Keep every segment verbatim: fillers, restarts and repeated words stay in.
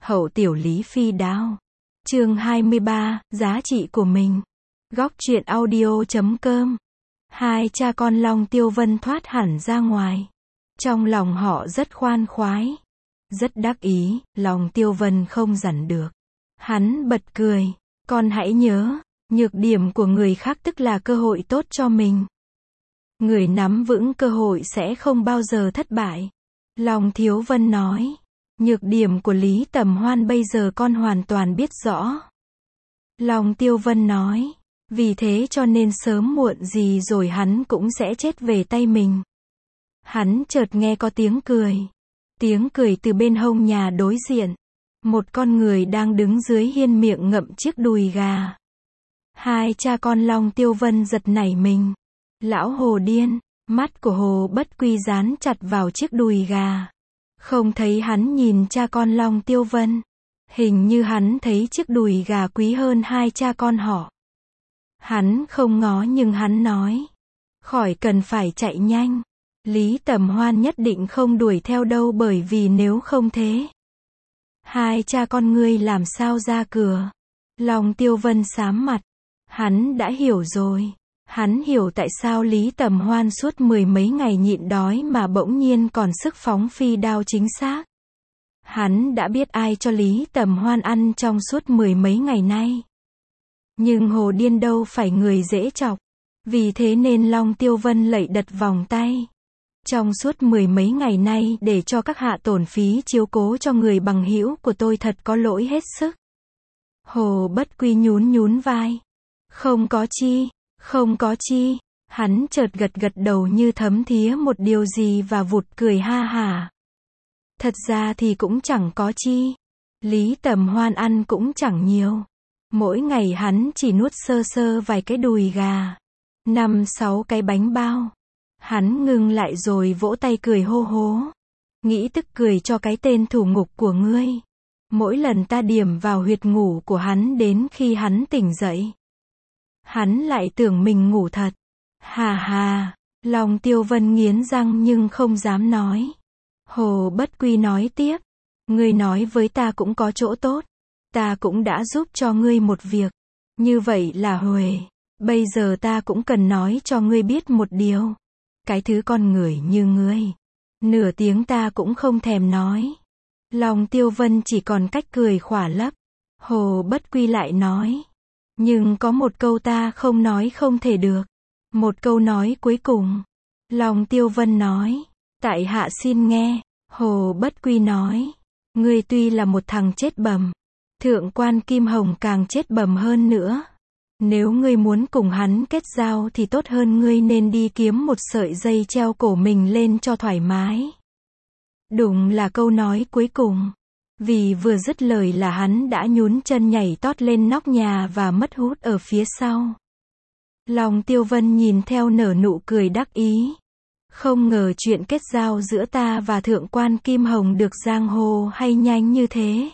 Hậu tiểu Lý Phi Đao. Chương hai mươi ba, giá trị của mình. Góc truyện audio chấm com. Hai cha con Long Tiêu Vân thoát hẳn ra ngoài. Trong lòng họ rất khoan khoái, rất đắc ý, lòng Tiêu Vân không dằn được. Hắn bật cười, con hãy nhớ, nhược điểm của người khác tức là cơ hội tốt cho mình. Người nắm vững cơ hội sẽ không bao giờ thất bại. Long Thiếu Vân nói, nhược điểm của Lý Tầm Hoan bây giờ con hoàn toàn biết rõ. Long Tiêu Vân nói, vì thế cho nên sớm muộn gì rồi hắn cũng sẽ chết về tay mình. Hắn chợt nghe có tiếng cười. Tiếng cười từ bên hông nhà đối diện. Một con người đang đứng dưới hiên miệng ngậm chiếc đùi gà. Hai cha con Long Tiêu Vân giật nảy mình. Lão Hồ điên, mắt của Hồ Bất Quy dán chặt vào chiếc đùi gà. Không thấy hắn nhìn cha con Long Tiêu Vân. Hình như hắn thấy chiếc đùi gà quý hơn hai cha con họ. Hắn không ngó nhưng hắn nói, khỏi cần phải chạy nhanh. Lý Tầm Hoan nhất định không đuổi theo đâu, bởi vì nếu không thế, hai cha con ngươi làm sao ra cửa. Long Tiêu Vân sám mặt. Hắn đã hiểu rồi. Hắn hiểu tại sao Lý Tầm Hoan suốt mười mấy ngày nhịn đói mà bỗng nhiên còn sức phóng phi đao chính xác. Hắn đã biết ai cho Lý Tầm Hoan ăn trong suốt mười mấy ngày nay. Nhưng Hồ điên đâu phải người dễ chọc. Vì thế nên Long Tiêu Vân lạy đật vòng tay. Trong suốt mười mấy ngày nay để cho các hạ tổn phí chiếu cố cho người bằng hữu của tôi thật có lỗi hết sức. Hồ Bất Quy nhún nhún vai. Không có chi, không có chi. Hắn chợt gật gật đầu như thấm thía một điều gì và vụt cười ha hả. Thật ra thì cũng chẳng có chi. Lý Tầm Hoan ăn cũng chẳng nhiều. Mỗi ngày hắn chỉ nuốt sơ sơ vài cái đùi gà, năm sáu cái bánh bao. Hắn ngừng lại rồi vỗ tay cười hô hố. Nghĩ tức cười cho cái tên thủ ngục của ngươi. Mỗi lần ta điểm vào huyệt ngủ của hắn đến khi hắn tỉnh dậy, hắn lại tưởng mình ngủ thật. Hà hà. Long Tiêu Vân nghiến răng nhưng không dám nói. Hồ Bất Quy nói tiếp, ngươi nói với ta cũng có chỗ tốt. Ta cũng đã giúp cho ngươi một việc. Như vậy là huề. Bây giờ ta cũng cần nói cho ngươi biết một điều. Cái thứ con người như ngươi, nửa tiếng ta cũng không thèm nói. Long Tiêu Vân chỉ còn cách cười khỏa lấp. Hồ Bất Quy lại nói, nhưng có một câu ta không nói không thể được. Một câu nói cuối cùng. Long Tiêu Vân nói, tại hạ xin nghe. Hồ Bất Quy nói, ngươi tuy là một thằng chết bầm, Thượng quan Kim Hồng càng chết bầm hơn nữa. Nếu ngươi muốn cùng hắn kết giao thì tốt hơn ngươi nên đi kiếm một sợi dây treo cổ mình lên cho thoải mái. Đúng là câu nói cuối cùng. Vì vừa dứt lời là hắn đã nhún chân nhảy tót lên nóc nhà và mất hút ở phía sau. Long Tiêu Vân nhìn theo nở nụ cười đắc ý. Không ngờ chuyện kết giao giữa ta và Thượng quan Kim Hồng được giang hồ hay nhanh như thế.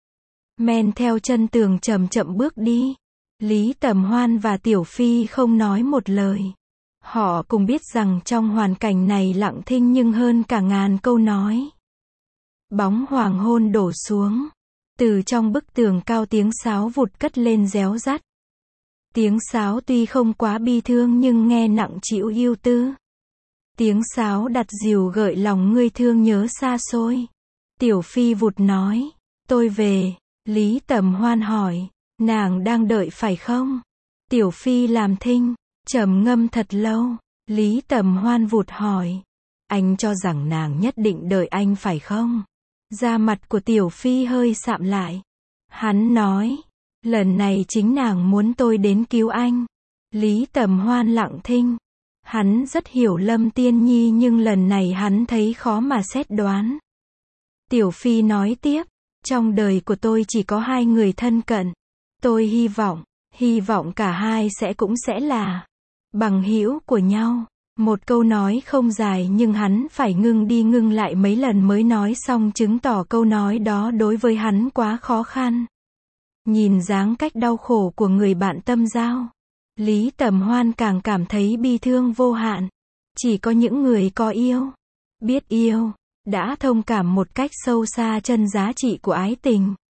Men theo chân tường chậm chậm bước đi. Lý Tầm Hoan và Tiểu Phi không nói một lời. Họ cùng biết rằng trong hoàn cảnh này lặng thinh nhưng hơn cả ngàn câu nói. Bóng hoàng hôn đổ xuống. Từ trong bức tường cao tiếng sáo vụt cất lên réo rắt. Tiếng sáo tuy không quá bi thương nhưng nghe nặng trĩu yêu tư. Tiếng sáo đặt dìu gợi lòng ngươi thương nhớ xa xôi. Tiểu Phi vụt nói, tôi về. Lý Tầm Hoan hỏi, nàng đang đợi phải không? Tiểu Phi làm thinh, trầm ngâm thật lâu. Lý Tầm Hoan vụt hỏi, anh cho rằng nàng nhất định đợi anh phải không? Da mặt của Tiểu Phi hơi sạm lại. Hắn nói, lần này chính nàng muốn tôi đến cứu anh. Lý Tầm Hoan lặng thinh. Hắn rất hiểu Lâm Tiên Nhi nhưng lần này hắn thấy khó mà xét đoán. Tiểu Phi nói tiếp, trong đời của tôi chỉ có hai người thân cận. Tôi hy vọng, hy vọng cả hai sẽ cũng sẽ là bằng hữu của nhau. Một câu nói không dài nhưng hắn phải ngưng đi ngưng lại mấy lần mới nói xong, chứng tỏ câu nói đó đối với hắn quá khó khăn. Nhìn dáng cách đau khổ của người bạn tâm giao, Lý Tầm Hoan càng cảm thấy bi thương vô hạn. Chỉ có những người có yêu, biết yêu, đã thông cảm một cách sâu xa chân giá trị của ái tình.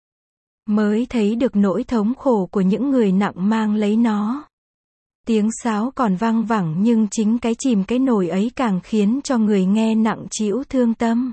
mới thấy được nỗi thống khổ của những người nặng mang lấy nó. Tiếng sáo còn vang vẳng nhưng chính cái chìm cái nổi ấy càng khiến cho người nghe nặng trĩu thương tâm.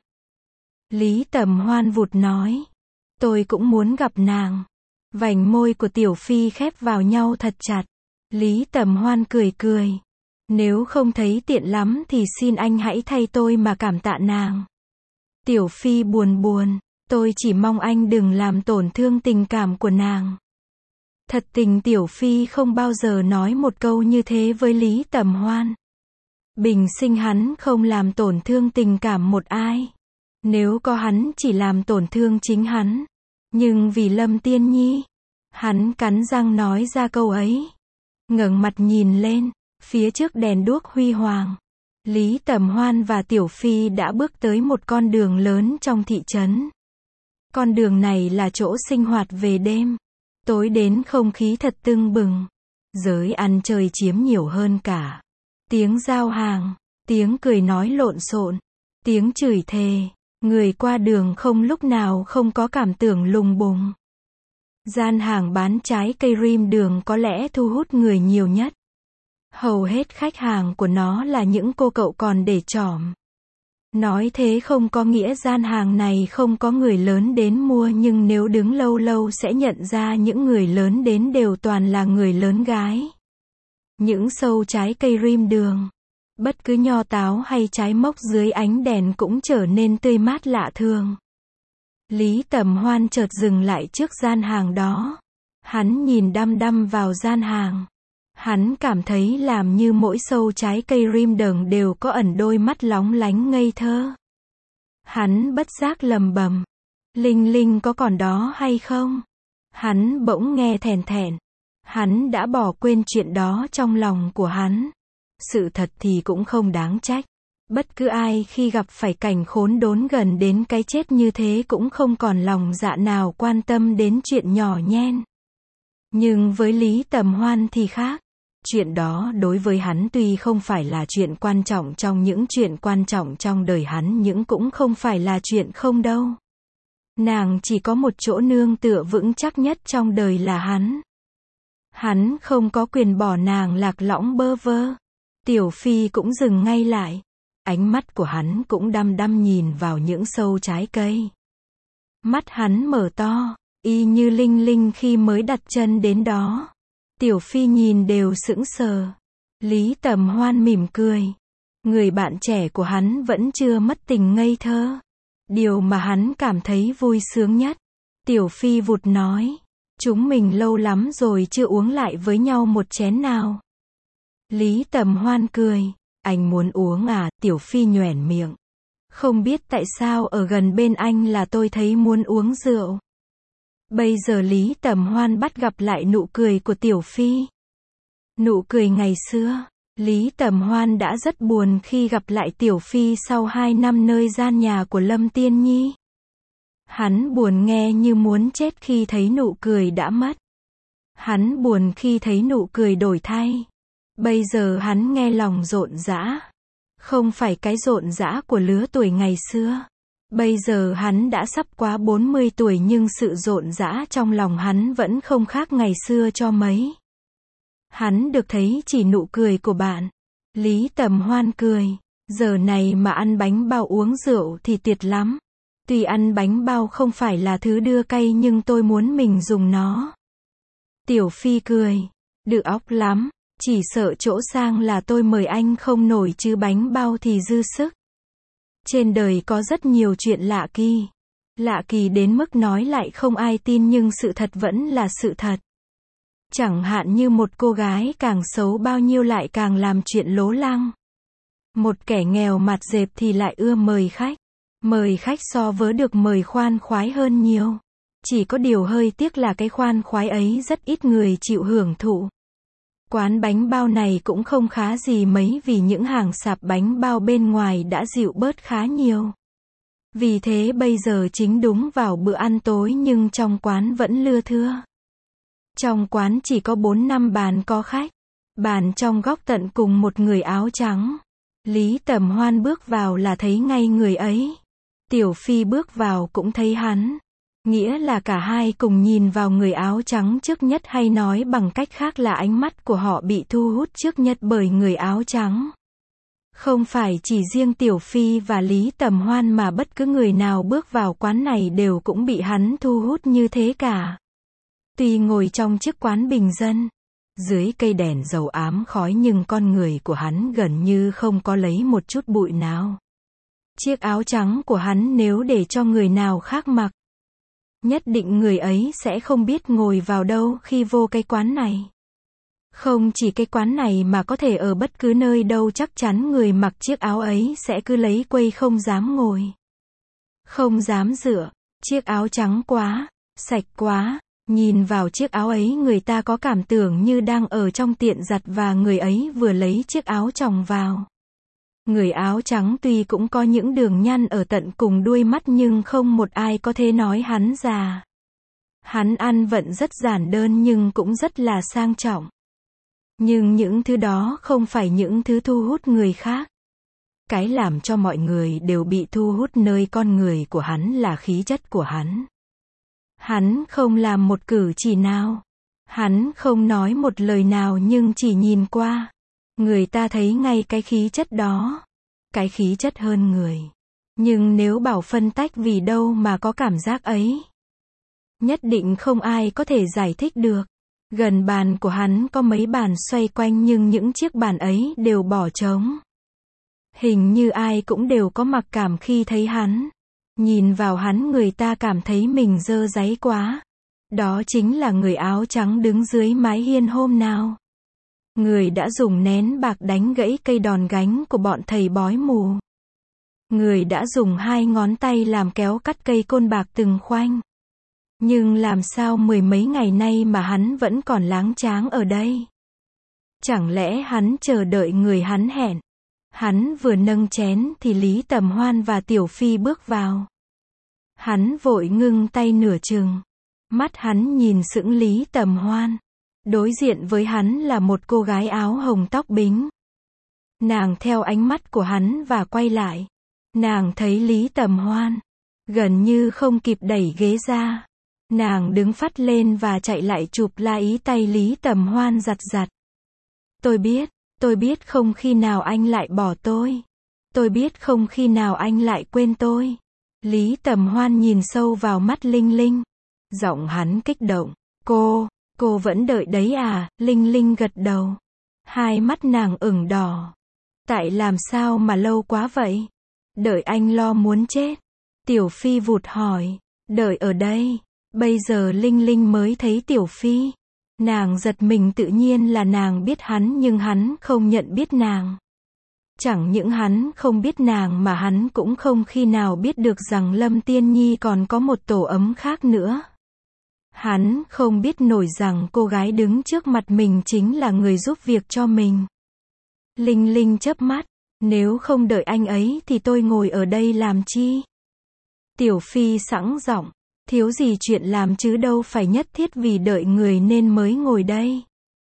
Lý Tầm Hoan vụt nói. Tôi cũng muốn gặp nàng. Vành môi của Tiểu Phi khép vào nhau thật chặt. Lý Tầm Hoan cười cười. Nếu không thấy tiện lắm thì xin anh hãy thay tôi mà cảm tạ nàng. Tiểu Phi buồn buồn. Tôi chỉ mong anh đừng làm tổn thương tình cảm của nàng. Thật tình Tiểu Phi không bao giờ nói một câu như thế với Lý Tầm Hoan. Bình sinh hắn không làm tổn thương tình cảm một ai. Nếu có hắn chỉ làm tổn thương chính hắn. Nhưng vì Lâm Tiên Nhi, hắn cắn răng nói ra câu ấy. Ngẩng mặt nhìn lên, phía trước đèn đuốc huy hoàng. Lý Tầm Hoan và Tiểu Phi đã bước tới một con đường lớn trong thị trấn. Con đường này là chỗ sinh hoạt về đêm. Tối đến không khí thật tưng bừng. Giới ăn chơi chiếm nhiều hơn cả. Tiếng giao hàng, tiếng cười nói lộn xộn, tiếng chửi thề. Người qua đường không lúc nào không có cảm tưởng lùng bùng. Gian hàng bán trái cây rim đường có lẽ thu hút người nhiều nhất. Hầu hết khách hàng của nó là những cô cậu còn để trỏm. Nói thế không có nghĩa gian hàng này không có người lớn đến mua, nhưng nếu đứng lâu lâu sẽ nhận ra những người lớn đến đều toàn là người lớn gái. Những sâu trái cây rim đường, bất cứ nho táo hay trái mốc dưới ánh đèn cũng trở nên tươi mát lạ thường. Lý Tầm Hoan chợt dừng lại trước gian hàng đó. Hắn nhìn đăm đăm vào gian hàng. Hắn cảm thấy làm như mỗi sâu trái cây rim đường đều có ẩn đôi mắt lóng lánh ngây thơ. Hắn bất giác lầm bầm. Linh Linh có còn đó hay không? Hắn bỗng nghe thèn thèn. Hắn đã bỏ quên chuyện đó trong lòng của hắn. Sự thật thì cũng không đáng trách. Bất cứ ai khi gặp phải cảnh khốn đốn gần đến cái chết như thế cũng không còn lòng dạ nào quan tâm đến chuyện nhỏ nhen. Nhưng với Lý Tầm Hoan thì khác. Chuyện đó đối với hắn tuy không phải là chuyện quan trọng trong những chuyện quan trọng trong đời hắn, nhưng cũng không phải là chuyện không đâu. Nàng chỉ có một chỗ nương tựa vững chắc nhất trong đời là hắn. Hắn không có quyền bỏ nàng lạc lõng bơ vơ. Tiểu Phi cũng dừng ngay lại. Ánh mắt của hắn cũng đăm đăm nhìn vào những sâu trái cây. Mắt hắn mở to, y như Linh Linh khi mới đặt chân đến đó. Tiểu Phi nhìn đều sững sờ. Lý Tầm Hoan mỉm cười. Người bạn trẻ của hắn vẫn chưa mất tình ngây thơ. Điều mà hắn cảm thấy vui sướng nhất. Tiểu Phi vụt nói. Chúng mình lâu lắm rồi chưa uống lại với nhau một chén nào. Lý Tầm Hoan cười. Anh muốn uống à? Tiểu Phi nhoẻn miệng. Không biết tại sao ở gần bên anh là tôi thấy muốn uống rượu. Bây giờ Lý Tầm Hoan bắt gặp lại nụ cười của Tiểu Phi. Nụ cười ngày xưa. Lý Tầm Hoan đã rất buồn khi gặp lại Tiểu Phi sau hai năm nơi gian nhà của Lâm Tiên Nhi. Hắn buồn nghe như muốn chết khi thấy nụ cười đã mất. Hắn buồn khi thấy nụ cười đổi thay. Bây giờ hắn nghe lòng rộn rã. Không phải cái rộn rã của lứa tuổi ngày xưa. Bây giờ hắn đã sắp quá bốn mươi tuổi nhưng sự rộn rã trong lòng hắn vẫn không khác ngày xưa cho mấy. Hắn được thấy chỉ nụ cười của bạn. Lý Tầm Hoan cười. Giờ này mà ăn bánh bao uống rượu thì tuyệt lắm. Tuy ăn bánh bao không phải là thứ đưa cay nhưng tôi muốn mình dùng nó. Tiểu Phi cười. Được óc lắm. Chỉ sợ chỗ sang là tôi mời anh không nổi chứ bánh bao thì dư sức. Trên đời có rất nhiều chuyện lạ kỳ. Lạ kỳ đến mức nói lại không ai tin nhưng sự thật vẫn là sự thật. Chẳng hạn như một cô gái càng xấu bao nhiêu lại càng làm chuyện lố lăng. Một kẻ nghèo mặt dẹp thì lại ưa mời khách. Mời khách so với được mời khoan khoái hơn nhiều. Chỉ có điều hơi tiếc là cái khoan khoái ấy rất ít người chịu hưởng thụ. Quán bánh bao này cũng không khá gì mấy vì những hàng sạp bánh bao bên ngoài đã dịu bớt khá nhiều. Vì thế bây giờ chính đúng vào bữa ăn tối nhưng trong quán vẫn lưa thưa. Trong quán chỉ có bốn năm bàn có khách. Bàn trong góc tận cùng một người áo trắng. Lý Tầm Hoan bước vào là thấy ngay người ấy. Tiểu Phi bước vào cũng thấy hắn. Nghĩa là cả hai cùng nhìn vào người áo trắng trước nhất, hay nói bằng cách khác là ánh mắt của họ bị thu hút trước nhất bởi người áo trắng. Không phải chỉ riêng Tiểu Phi và Lý Tầm Hoan mà bất cứ người nào bước vào quán này đều cũng bị hắn thu hút như thế cả. Tuy ngồi trong chiếc quán bình dân, dưới cây đèn dầu ám khói, nhưng con người của hắn gần như không có lấy một chút bụi nào. Chiếc áo trắng của hắn nếu để cho người nào khác mặc, nhất định người ấy sẽ không biết ngồi vào đâu khi vô cái quán này. Không chỉ cái quán này mà có thể ở bất cứ nơi đâu chắc chắn người mặc chiếc áo ấy sẽ cứ lấy quây không dám ngồi, không dám dựa. Chiếc áo trắng quá, sạch quá. Nhìn vào chiếc áo ấy người ta có cảm tưởng như đang ở trong tiệm giặt và người ấy vừa lấy chiếc áo choàng vào. Người áo trắng tuy cũng có những đường nhăn ở tận cùng đuôi mắt nhưng không một ai có thể nói hắn già. Hắn ăn vận rất giản đơn nhưng cũng rất là sang trọng. Nhưng những thứ đó không phải những thứ thu hút người khác. Cái làm cho mọi người đều bị thu hút nơi con người của hắn là khí chất của hắn. Hắn không làm một cử chỉ nào. Hắn không nói một lời nào nhưng chỉ nhìn qua, người ta thấy ngay cái khí chất đó. Cái khí chất hơn người. Nhưng nếu bảo phân tách vì đâu mà có cảm giác ấy, nhất định không ai có thể giải thích được. Gần bàn của hắn có mấy bàn xoay quanh nhưng những chiếc bàn ấy đều bỏ trống. Hình như ai cũng đều có mặc cảm khi thấy hắn. Nhìn vào hắn người ta cảm thấy mình dơ dáy quá. Đó chính là người áo trắng đứng dưới mái hiên hôm nào. Người đã dùng nén bạc đánh gãy cây đòn gánh của bọn thầy bói mù. Người đã dùng hai ngón tay làm kéo cắt cây côn bạc từng khoanh. Nhưng làm sao mười mấy ngày nay mà hắn vẫn còn láng cháng ở đây? Chẳng lẽ hắn chờ đợi người hắn hẹn? Hắn vừa nâng chén thì Lý Tầm Hoan và Tiểu Phi bước vào. Hắn vội ngưng tay nửa chừng. Mắt hắn nhìn sững Lý Tầm Hoan. Đối diện với hắn là một cô gái áo hồng tóc bính. Nàng theo ánh mắt của hắn và quay lại. Nàng thấy Lý Tầm Hoan. Gần như không kịp đẩy ghế ra. Nàng đứng phắt lên và chạy lại chụp lấy tay Lý Tầm Hoan giặt giặt. Tôi biết, tôi biết không khi nào anh lại bỏ tôi. Tôi biết không khi nào anh lại quên tôi. Lý Tầm Hoan nhìn sâu vào mắt Linh Linh. Giọng hắn kích động. Cô, cô vẫn đợi đấy à? Linh Linh gật đầu. Hai mắt nàng ửng đỏ. Tại làm sao mà lâu quá vậy? Đợi anh lo muốn chết. Tiểu Phi vụt hỏi. Đợi ở đây. Bây giờ Linh Linh mới thấy Tiểu Phi. Nàng giật mình, tự nhiên là nàng biết hắn nhưng hắn không nhận biết nàng. Chẳng những hắn không biết nàng mà hắn cũng không khi nào biết được rằng Lâm Tiên Nhi còn có một tổ ấm khác nữa. Hắn không biết nổi rằng cô gái đứng trước mặt mình chính là người giúp việc cho mình. Linh Linh chớp mắt. Nếu không đợi anh ấy thì tôi ngồi ở đây làm chi? Tiểu Phi sẵn giọng. Thiếu gì chuyện làm chứ đâu phải nhất thiết vì đợi người nên mới ngồi đây.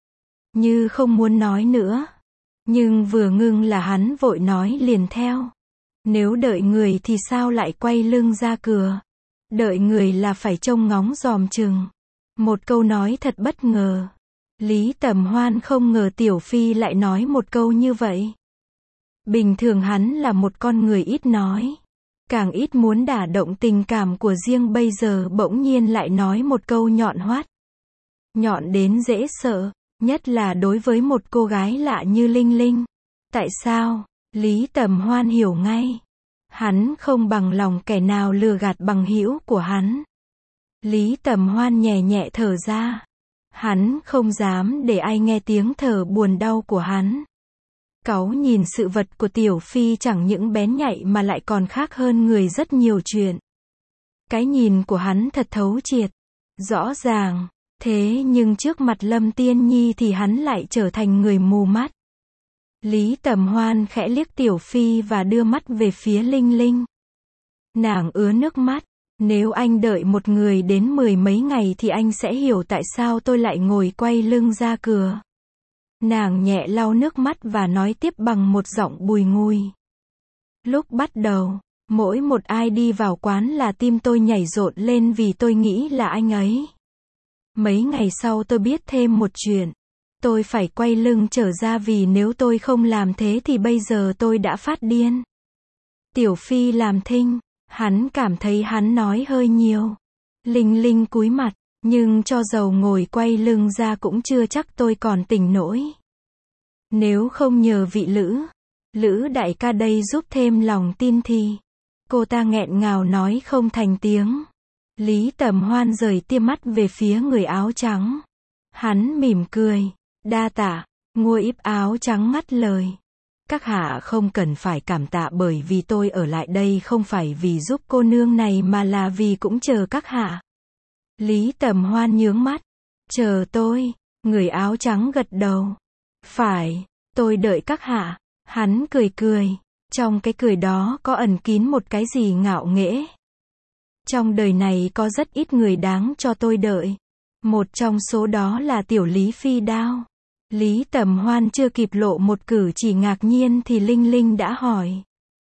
Như không muốn nói nữa. Nhưng vừa ngưng là hắn vội nói liền theo. Nếu đợi người thì sao lại quay lưng ra cửa? Đợi người là phải trông ngóng dòm chừng. Một câu nói thật bất ngờ. Lý Tầm Hoan không ngờ Tiểu Phi lại nói một câu như vậy. Bình thường hắn là một con người ít nói. Càng ít muốn đả động tình cảm của riêng, bây giờ bỗng nhiên lại nói một câu nhọn hoắt. Nhọn đến dễ sợ, nhất là đối với một cô gái lạ như Linh Linh. Tại sao? Lý Tầm Hoan hiểu ngay. Hắn không bằng lòng kẻ nào lừa gạt bằng hữu của hắn. Lý Tầm Hoan nhẹ nhẹ thở ra. Hắn không dám để ai nghe tiếng thở buồn đau của hắn. Cáu nhìn sự vật của Tiểu Phi chẳng những bén nhạy mà lại còn khác hơn người rất nhiều chuyện. Cái nhìn của hắn thật thấu triệt, rõ ràng, thế nhưng trước mặt Lâm Tiên Nhi thì hắn lại trở thành người mù mắt. Lý Tầm Hoan khẽ liếc Tiểu Phi và đưa mắt về phía Linh Linh. Nàng ứa nước mắt. Nếu anh đợi một người đến mười mấy ngày thì anh sẽ hiểu tại sao tôi lại ngồi quay lưng ra cửa. Nàng nhẹ lau nước mắt và nói tiếp bằng một giọng bùi ngùi. Lúc bắt đầu, Mỗi một ai đi vào quán là tim tôi nhảy rộn lên vì tôi nghĩ là anh ấy. Mấy ngày sau tôi biết thêm một chuyện. Tôi phải quay lưng trở ra vì nếu tôi không làm thế thì bây giờ tôi đã phát điên. Tiểu Phi làm thinh, hắn cảm thấy hắn nói hơi nhiều. Linh Linh cúi mặt, nhưng cho dầu ngồi quay lưng ra cũng chưa chắc tôi còn tỉnh nổi. Nếu không nhờ vị Lữ, Lữ đại ca đây giúp thêm lòng tin thì... Cô ta nghẹn ngào nói không thành tiếng. Lý Tầm Hoan rời tia mắt về phía người áo trắng. Hắn mỉm cười. Đa tạ. Ngô Íp áo trắng ngắt lời. Các hạ không cần phải cảm tạ bởi vì tôi ở lại đây không phải vì giúp cô nương này mà là vì cũng chờ các hạ. Lý Tầm Hoan nhướng mắt. Chờ tôi. Người áo trắng gật đầu. Phải. Tôi đợi các hạ. Hắn cười cười. Trong cái cười đó có ẩn kín một cái gì ngạo nghễ. Trong đời này có rất ít người đáng cho tôi đợi. Một trong số đó là tiểu Lý Phi Đao. Lý Tầm Hoan chưa kịp lộ một cử chỉ ngạc nhiên thì Linh Linh đã hỏi.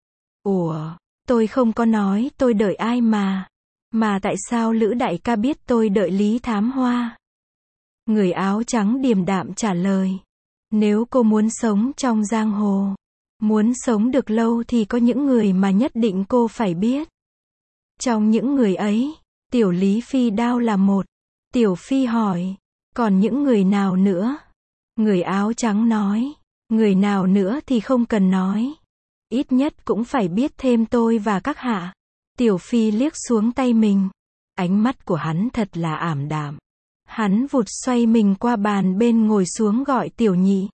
Ủa, tôi không có nói tôi đợi ai mà. Mà tại sao Lữ đại ca biết tôi đợi Lý Thám Hoa? Người áo trắng điềm đạm trả lời. Nếu cô muốn sống trong giang hồ, muốn sống được lâu thì có những người mà nhất định cô phải biết. Trong những người ấy, tiểu Lý Phi Đao là một. Tiểu Phi hỏi, còn những người nào nữa? Người áo trắng nói, người nào nữa thì không cần nói. Ít nhất cũng phải biết thêm tôi và các hạ. Tiểu Phi liếc xuống tay mình. Ánh mắt của hắn thật là ảm đạm. Hắn vụt xoay mình qua bàn bên ngồi xuống gọi Tiểu Nhị.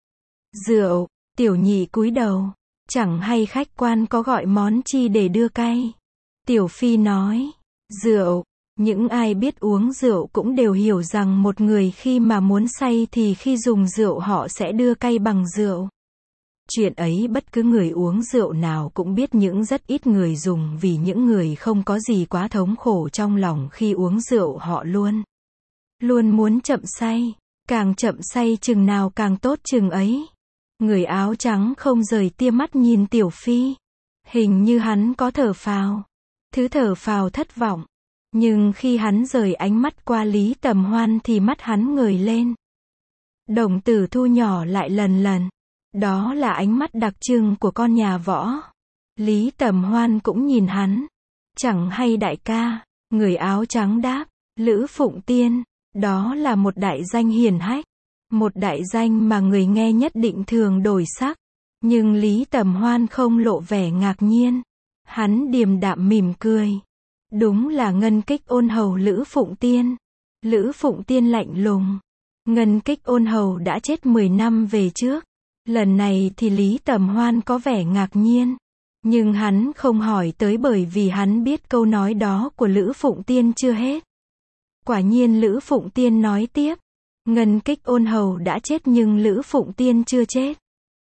Rượu. Tiểu Nhị cúi đầu. Chẳng hay khách quan có gọi món chi để đưa cay. Tiểu Phi nói. Rượu. Những ai biết uống rượu cũng đều hiểu rằng một người khi mà muốn say thì khi dùng rượu họ sẽ đưa cay bằng rượu. Chuyện ấy bất cứ người uống rượu nào cũng biết, những rất ít người dùng vì những người không có gì quá thống khổ trong lòng khi uống rượu họ luôn. Luôn muốn chậm say. Càng chậm say chừng nào càng tốt chừng ấy. Người áo trắng không rời tia mắt nhìn Tiểu Phi. Hình như hắn có thở phào. Thứ thở phào thất vọng. Nhưng khi hắn rời ánh mắt qua Lý Tầm Hoan thì mắt hắn ngời lên. Đồng tử thu nhỏ lại lần lần. Đó là ánh mắt đặc trưng của con nhà võ. Lý Tầm Hoan cũng nhìn hắn. Chẳng hay đại ca. Người áo trắng đáp. Lữ Phụng Tiên. Đó là một đại danh hiển hách. Một đại danh mà người nghe nhất định thường đổi sắc. Nhưng Lý Tầm Hoan không lộ vẻ ngạc nhiên. Hắn điềm đạm mỉm cười. Đúng là ngân kích ôn hầu Lữ Phụng Tiên. Lữ Phụng Tiên lạnh lùng. Ngân kích ôn hầu đã chết mười năm về trước. Lần này thì Lý Tầm Hoan có vẻ ngạc nhiên. Nhưng hắn không hỏi tới bởi vì hắn biết câu nói đó của Lữ Phụng Tiên chưa hết. Quả nhiên Lữ Phụng Tiên nói tiếp. Ngân kích ôn hầu đã chết nhưng Lữ Phụng Tiên chưa chết.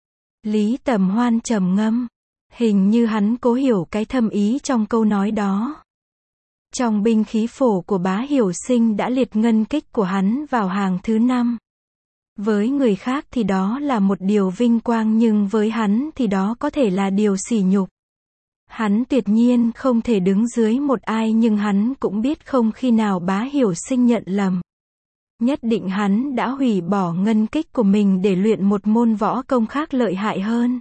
Lý Tầm Hoan trầm ngâm. Hình như hắn cố hiểu cái thâm ý trong câu nói đó. Trong binh khí phổ của Bá Hiểu Sinh đã liệt ngân kích của hắn vào hàng thứ năm. Với người khác thì đó là một điều vinh quang nhưng với hắn thì đó có thể là điều sỉ nhục. Hắn tuyệt nhiên không thể đứng dưới một ai nhưng hắn cũng biết không khi nào Bá Hiểu Sinh nhận lầm. Nhất định hắn đã hủy bỏ ngân kích của mình để luyện một môn võ công khác lợi hại hơn.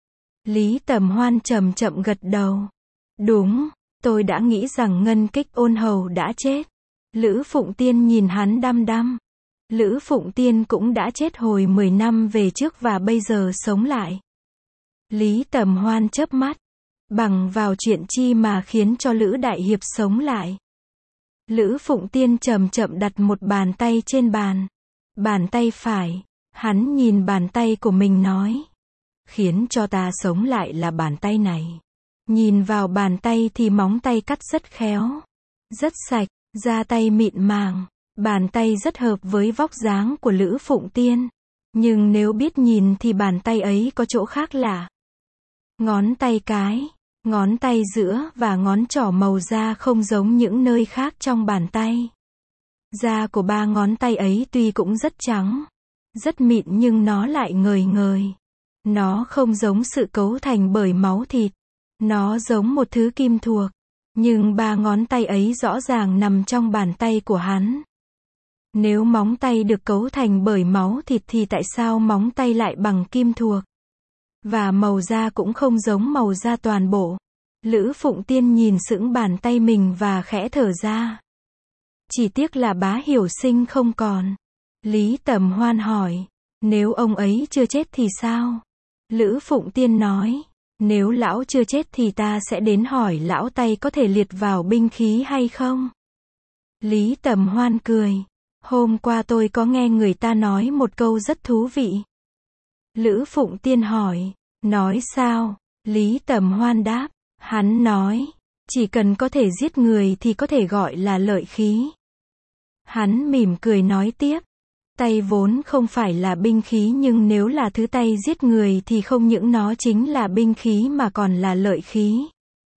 Lý Tầm Hoan chậm chậm gật đầu. Đúng, tôi đã nghĩ rằng ngân kích ôn hầu đã chết. Lữ Phụng Tiên nhìn hắn đăm đăm. Lữ Phụng Tiên cũng đã chết hồi mười năm về trước và bây giờ sống lại. Lý Tầm Hoan chớp mắt. Bằng vào chuyện chi mà khiến cho Lữ Đại Hiệp sống lại. Lữ Phụng Tiên chậm chậm đặt một bàn tay trên bàn. Bàn tay phải. Hắn nhìn bàn tay của mình nói. Khiến cho ta sống lại là bàn tay này. Nhìn vào bàn tay thì móng tay cắt rất khéo. Rất sạch, da tay mịn màng. Bàn tay rất hợp với vóc dáng của Lữ Phụng Tiên. Nhưng nếu biết nhìn thì bàn tay ấy có chỗ khác lạ. Ngón tay cái, ngón tay giữa và ngón trỏ màu da không giống những nơi khác trong bàn tay. Da của ba ngón tay ấy tuy cũng rất trắng, rất mịn nhưng nó lại ngời ngời. Nó không giống sự cấu thành bởi máu thịt. Nó giống một thứ kim thuộc. Nhưng ba ngón tay ấy rõ ràng nằm trong bàn tay của hắn. Nếu móng tay được cấu thành bởi máu thịt thì tại sao móng tay lại bằng kim thuộc? Và màu da cũng không giống màu da toàn bộ. Lữ Phụng Tiên nhìn sững bàn tay mình và khẽ thở ra. Chỉ tiếc là bá Hiểu Sinh không còn. Lý Tầm Hoan hỏi, nếu ông ấy chưa chết thì sao? Lữ Phụng Tiên nói, nếu lão chưa chết thì ta sẽ đến hỏi lão tay có thể liệt vào binh khí hay không? Lý Tầm Hoan cười, hôm qua tôi có nghe người ta nói một câu rất thú vị. Lữ Phụng Tiên hỏi, nói sao? Lý Tầm Hoan đáp, hắn nói, chỉ cần có thể giết người thì có thể gọi là lợi khí. Hắn mỉm cười nói tiếp, tay vốn không phải là binh khí nhưng nếu là thứ tay giết người thì không những nó chính là binh khí mà còn là lợi khí.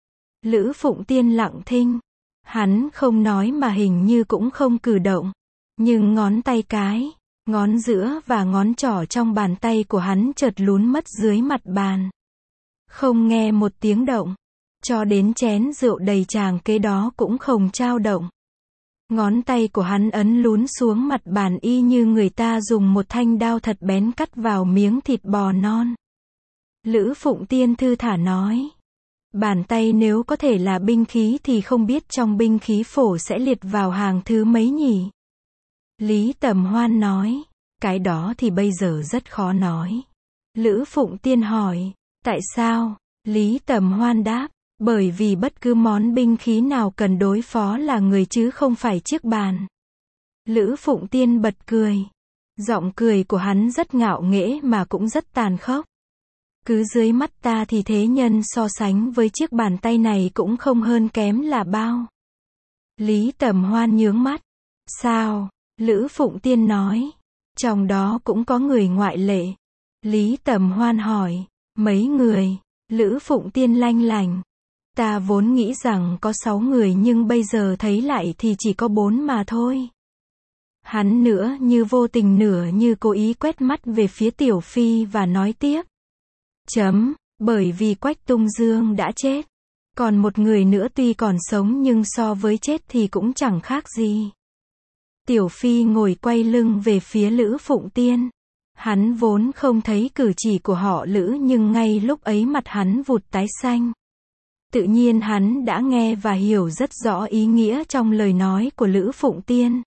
Lữ Phụng Tiên lặng thinh. Hắn không nói mà hình như cũng không cử động. Nhưng ngón tay cái, ngón giữa và ngón trỏ trong bàn tay của hắn chợt lún mất dưới mặt bàn. Không nghe một tiếng động. Cho đến chén rượu đầy tràng kế đó cũng không trao động. Ngón tay của hắn ấn lún xuống mặt bàn y như người ta dùng một thanh đao thật bén cắt vào miếng thịt bò non. Lữ Phụng Tiên thư thả nói, bàn tay nếu có thể là binh khí thì không biết trong binh khí phổ sẽ liệt vào hàng thứ mấy nhỉ? Lý Tầm Hoan nói, cái đó thì bây giờ rất khó nói. Lữ Phụng Tiên hỏi, tại sao? Lý Tầm Hoan đáp, bởi vì bất cứ món binh khí nào cần đối phó là người chứ không phải chiếc bàn. Lữ Phụng Tiên bật cười. Giọng cười của hắn rất ngạo nghễ mà cũng rất tàn khốc. Cứ dưới mắt ta thì thế nhân so sánh với chiếc bàn tay này cũng không hơn kém là bao. Lý Tầm Hoan nhướng mắt. Sao? Lữ Phụng Tiên nói. Trong đó cũng có người ngoại lệ. Lý Tầm Hoan hỏi. Mấy người? Lữ Phụng Tiên lanh lành. Ta vốn nghĩ rằng có sáu người nhưng bây giờ thấy lại thì chỉ có bốn mà thôi. Hắn nữa như vô tình nửa như cố ý quét mắt về phía Tiểu Phi và nói tiếp. Chấm, bởi vì Quách Tung Dương đã chết. Còn một người nữa tuy còn sống nhưng so với chết thì cũng chẳng khác gì. Tiểu Phi ngồi quay lưng về phía Lữ Phụng Tiên. Hắn vốn không thấy cử chỉ của họ Lữ nhưng ngay lúc ấy mặt hắn vụt tái xanh. Tự nhiên hắn đã nghe và hiểu rất rõ ý nghĩa trong lời nói của Lữ Phụng Tiên.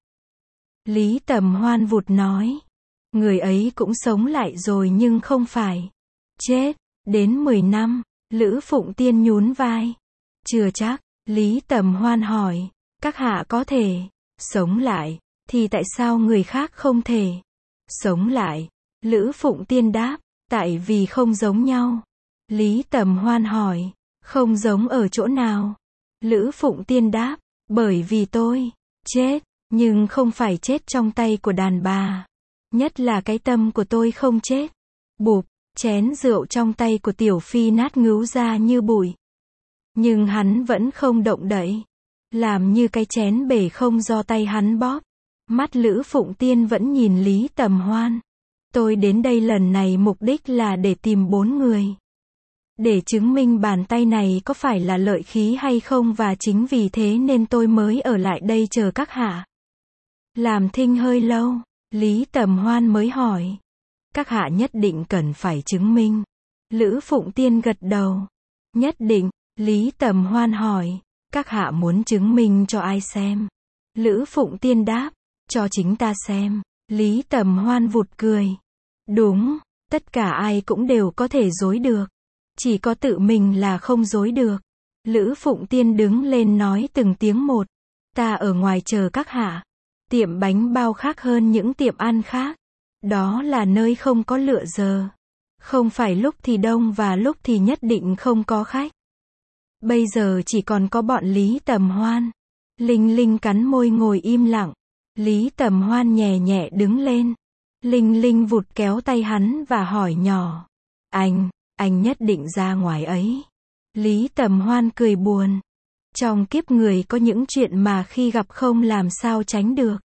Lý Tầm Hoan vụt nói. Người ấy cũng sống lại rồi nhưng không phải chết. Đến mười năm. Lữ Phụng Tiên nhún vai. Chưa chắc. Lý Tầm Hoan hỏi. Các hạ có thể sống lại. Thì tại sao người khác không thể sống lại? Lữ Phụng Tiên đáp. Tại vì không giống nhau. Lý Tầm Hoan hỏi. Không giống ở chỗ nào? Lữ Phụng Tiên đáp. Bởi vì tôi chết. Nhưng không phải chết trong tay của đàn bà. Nhất là cái tâm của tôi không chết. Bụp, chén rượu trong tay của Tiểu Phi nát ngứu ra như bụi. Nhưng hắn vẫn không động đậy. Làm như cái chén bể không do tay hắn bóp. Mắt Lữ Phụng Tiên vẫn nhìn Lý Tầm Hoan. Tôi đến đây lần này mục đích là để tìm bốn người. Để chứng minh bàn tay này có phải là lợi khí hay không và chính vì thế nên tôi mới ở lại đây chờ các hạ. Làm thinh hơi lâu, Lý Tầm Hoan mới hỏi. Các hạ nhất định cần phải chứng minh. Lữ Phụng Tiên gật đầu. Nhất định, Lý Tầm Hoan hỏi. Các hạ muốn chứng minh cho ai xem? Lữ Phụng Tiên đáp. Cho chính ta xem. Lý Tầm Hoan vụt cười. Đúng, tất cả ai cũng đều có thể dối được. Chỉ có tự mình là không dối được. Lữ Phụng Tiên đứng lên nói từng tiếng một. Ta ở ngoài chờ các hạ. Tiệm bánh bao khác hơn những tiệm ăn khác. Đó là nơi không có lựa giờ. Không phải lúc thì đông và lúc thì nhất định không có khách. Bây giờ chỉ còn có bọn Lý Tầm Hoan. Linh Linh cắn môi ngồi im lặng. Lý Tầm Hoan nhẹ nhẹ đứng lên. Linh Linh vụt kéo tay hắn và hỏi nhỏ. Anh, anh nhất định ra ngoài ấy. Lý Tầm Hoan cười buồn. Trong kiếp người có những chuyện mà khi gặp không làm sao tránh được.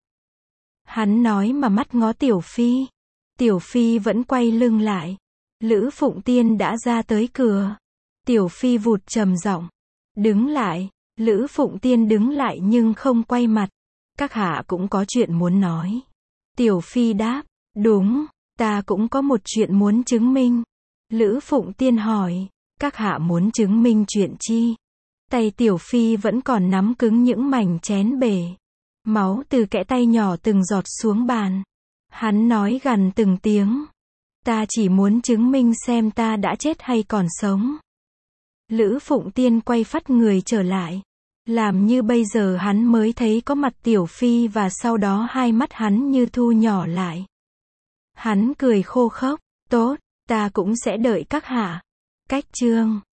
Hắn nói mà mắt ngó Tiểu Phi. Tiểu Phi vẫn quay lưng lại. Lữ Phụng Tiên đã ra tới cửa. Tiểu Phi vụt trầm giọng. Đứng lại. Lữ Phụng Tiên đứng lại nhưng không quay mặt. Các hạ cũng có chuyện muốn nói. Tiểu Phi đáp. Đúng, ta cũng có một chuyện muốn chứng minh. Lữ Phụng Tiên hỏi. Các hạ muốn chứng minh chuyện chi? Tay Tiểu Phi vẫn còn nắm cứng những mảnh chén bể. Máu từ kẽ tay nhỏ từng giọt xuống bàn. Hắn nói gằn từng tiếng. Ta chỉ muốn chứng minh xem ta đã chết hay còn sống. Lữ Phụng Tiên quay phắt người trở lại. Làm như bây giờ hắn mới thấy có mặt Tiểu Phi và sau đó hai mắt hắn như thu nhỏ lại. Hắn cười khô khốc. Tốt, ta cũng sẽ đợi các hạ. Cách chương